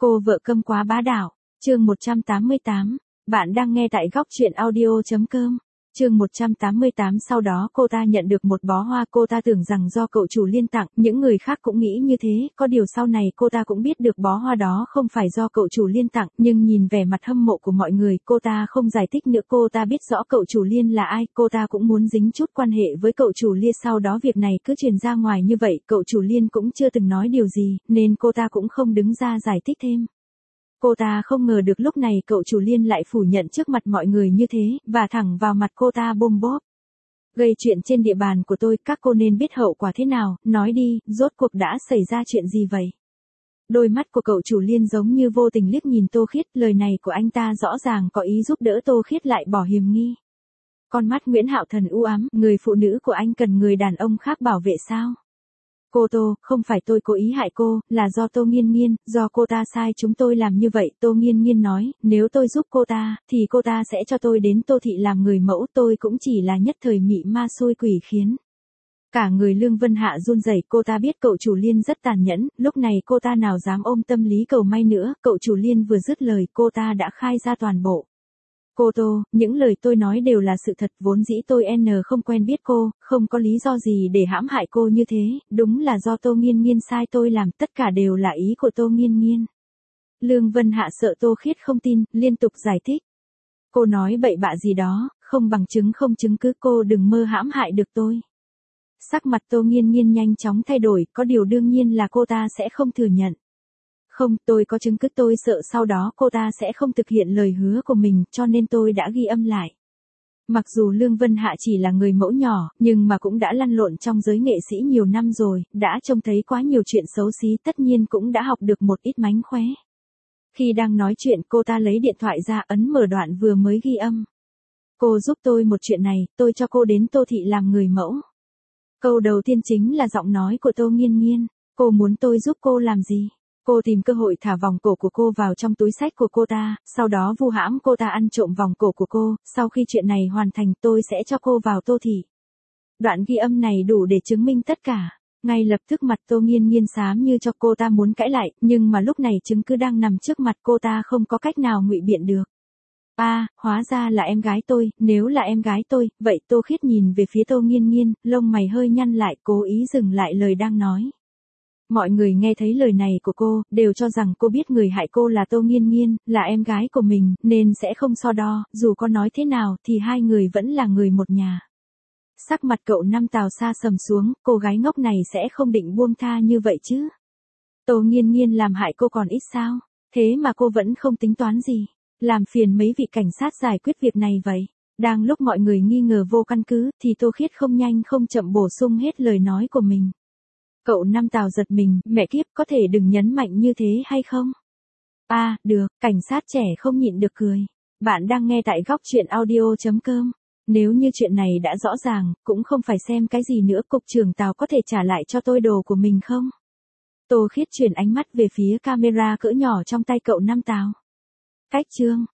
Cô vợ câm quá bá đạo. Chương 188. Bạn đang nghe tại góc truyện audio.com. Chương 188. Sau đó cô ta nhận được một bó hoa, cô ta tưởng rằng do cậu chủ Liên tặng, những người khác cũng nghĩ như thế, có điều sau này cô ta cũng biết được bó hoa đó không phải do cậu chủ Liên tặng, nhưng nhìn vẻ mặt hâm mộ của mọi người, cô ta không giải thích nữa, cô ta biết rõ cậu chủ Liên là ai, cô ta cũng muốn dính chút quan hệ với cậu chủ Liên, sau đó việc này cứ truyền ra ngoài như vậy, cậu chủ Liên cũng chưa từng nói điều gì, nên cô ta cũng không đứng ra giải thích thêm. Cô ta không ngờ được lúc này cậu chủ Liên lại phủ nhận trước mặt mọi người như thế, và thẳng vào mặt cô ta bôm bóp. Gây chuyện trên địa bàn của tôi, các cô nên biết hậu quả thế nào, nói đi, rốt cuộc đã xảy ra chuyện gì vậy? Đôi mắt của cậu chủ Liên giống như vô tình liếc nhìn Tô Khiết, lời này của anh ta rõ ràng có ý giúp đỡ Tô Khiết lại bỏ hiềm nghi. Con mắt Nguyễn Hạo Thần u ám, người phụ nữ của anh cần người đàn ông khác bảo vệ sao? Cô Tô, không phải tôi cố ý hại cô, là do Tô Nghiên Nghiên, do cô ta sai chúng tôi làm như vậy. Tô Nghiên Nghiên nói, nếu tôi giúp cô ta, thì cô ta sẽ cho tôi đến Tô Thị làm người mẫu, tôi cũng chỉ là nhất thời mị ma xui quỷ khiến. Cả người Lương Vân Hạ run rẩy, cô ta biết cậu chủ Liên rất tàn nhẫn, lúc này cô ta nào dám ôm tâm lý cầu may nữa, cậu chủ Liên vừa dứt lời, cô ta đã khai ra toàn bộ. Cô Tô, những lời tôi nói đều là sự thật, vốn dĩ tôi không quen biết cô, không có lý do gì để hãm hại cô như thế, đúng là do Tô Nghiên Nghiên sai tôi làm, tất cả đều là ý của Tô Nghiên Nghiên. Lương Vân Hạ sợ Tô Khiết không tin, liên tục giải thích. Cô nói bậy bạ gì đó, không bằng chứng không chứng cứ, cô đừng mơ hãm hại được tôi. Sắc mặt Tô Nghiên Nghiên nhanh chóng thay đổi, có điều đương nhiên là cô ta sẽ không thừa nhận. Không, tôi có chứng cứ, tôi sợ sau đó cô ta sẽ không thực hiện lời hứa của mình, cho nên tôi đã ghi âm lại. Mặc dù Lương Vân Hạ chỉ là người mẫu nhỏ, nhưng mà cũng đã lăn lộn trong giới nghệ sĩ nhiều năm rồi, đã trông thấy quá nhiều chuyện xấu xí, tất nhiên cũng đã học được một ít mánh khóe. Khi đang nói chuyện, cô ta lấy điện thoại ra, ấn mở đoạn vừa mới ghi âm. Cô giúp tôi một chuyện này, tôi cho cô đến Tô Thị làm người mẫu. Câu đầu tiên chính là giọng nói của Tô Nghiên Nghiên. Cô muốn tôi giúp cô làm gì? Cô tìm cơ hội thả vòng cổ của cô vào trong túi xách của cô ta, sau đó vu hãm cô ta ăn trộm vòng cổ của cô, sau khi chuyện này hoàn thành tôi sẽ cho cô vào Tô Thị. Đoạn ghi âm này đủ để chứng minh tất cả. Ngay lập tức mặt Tô Nghiên Nghiên xám như cho, cô ta muốn cãi lại, nhưng mà lúc này chứng cứ đang nằm trước mặt, cô ta không có cách nào ngụy biện được. Hóa ra là em gái tôi, nếu là em gái tôi, vậy Tô Khiết nhìn về phía Tô Nghiên Nghiên, lông mày hơi nhăn lại, cố ý dừng lại lời đang nói. Mọi người nghe thấy lời này của cô, đều cho rằng cô biết người hại cô là Tô Nghiên Nghiên, là em gái của mình, nên sẽ không so đo, dù có nói thế nào thì hai người vẫn là người một nhà. Sắc mặt cậu Năm Tào sa sầm xuống, cô gái ngốc này sẽ không định buông tha như vậy chứ. Tô Nghiên Nghiên làm hại cô còn ít sao, thế mà cô vẫn không tính toán gì. Làm phiền mấy vị cảnh sát giải quyết việc này vậy. Đang lúc mọi người nghi ngờ vô căn cứ, thì Tô Khiết không nhanh không chậm bổ sung hết lời nói của mình. Cậu Năm Tào giật mình, mẹ kiếp, có thể đừng nhấn mạnh như thế hay không? Được, cảnh sát trẻ không nhịn được cười. Bạn đang nghe tại góc truyện audio.com. Nếu như chuyện này đã rõ ràng, cũng không phải xem cái gì nữa, cục trưởng Tào có thể trả lại cho tôi đồ của mình không? Tô Khiết chuyển ánh mắt về phía camera cỡ nhỏ trong tay cậu Năm Tào. Cách chương.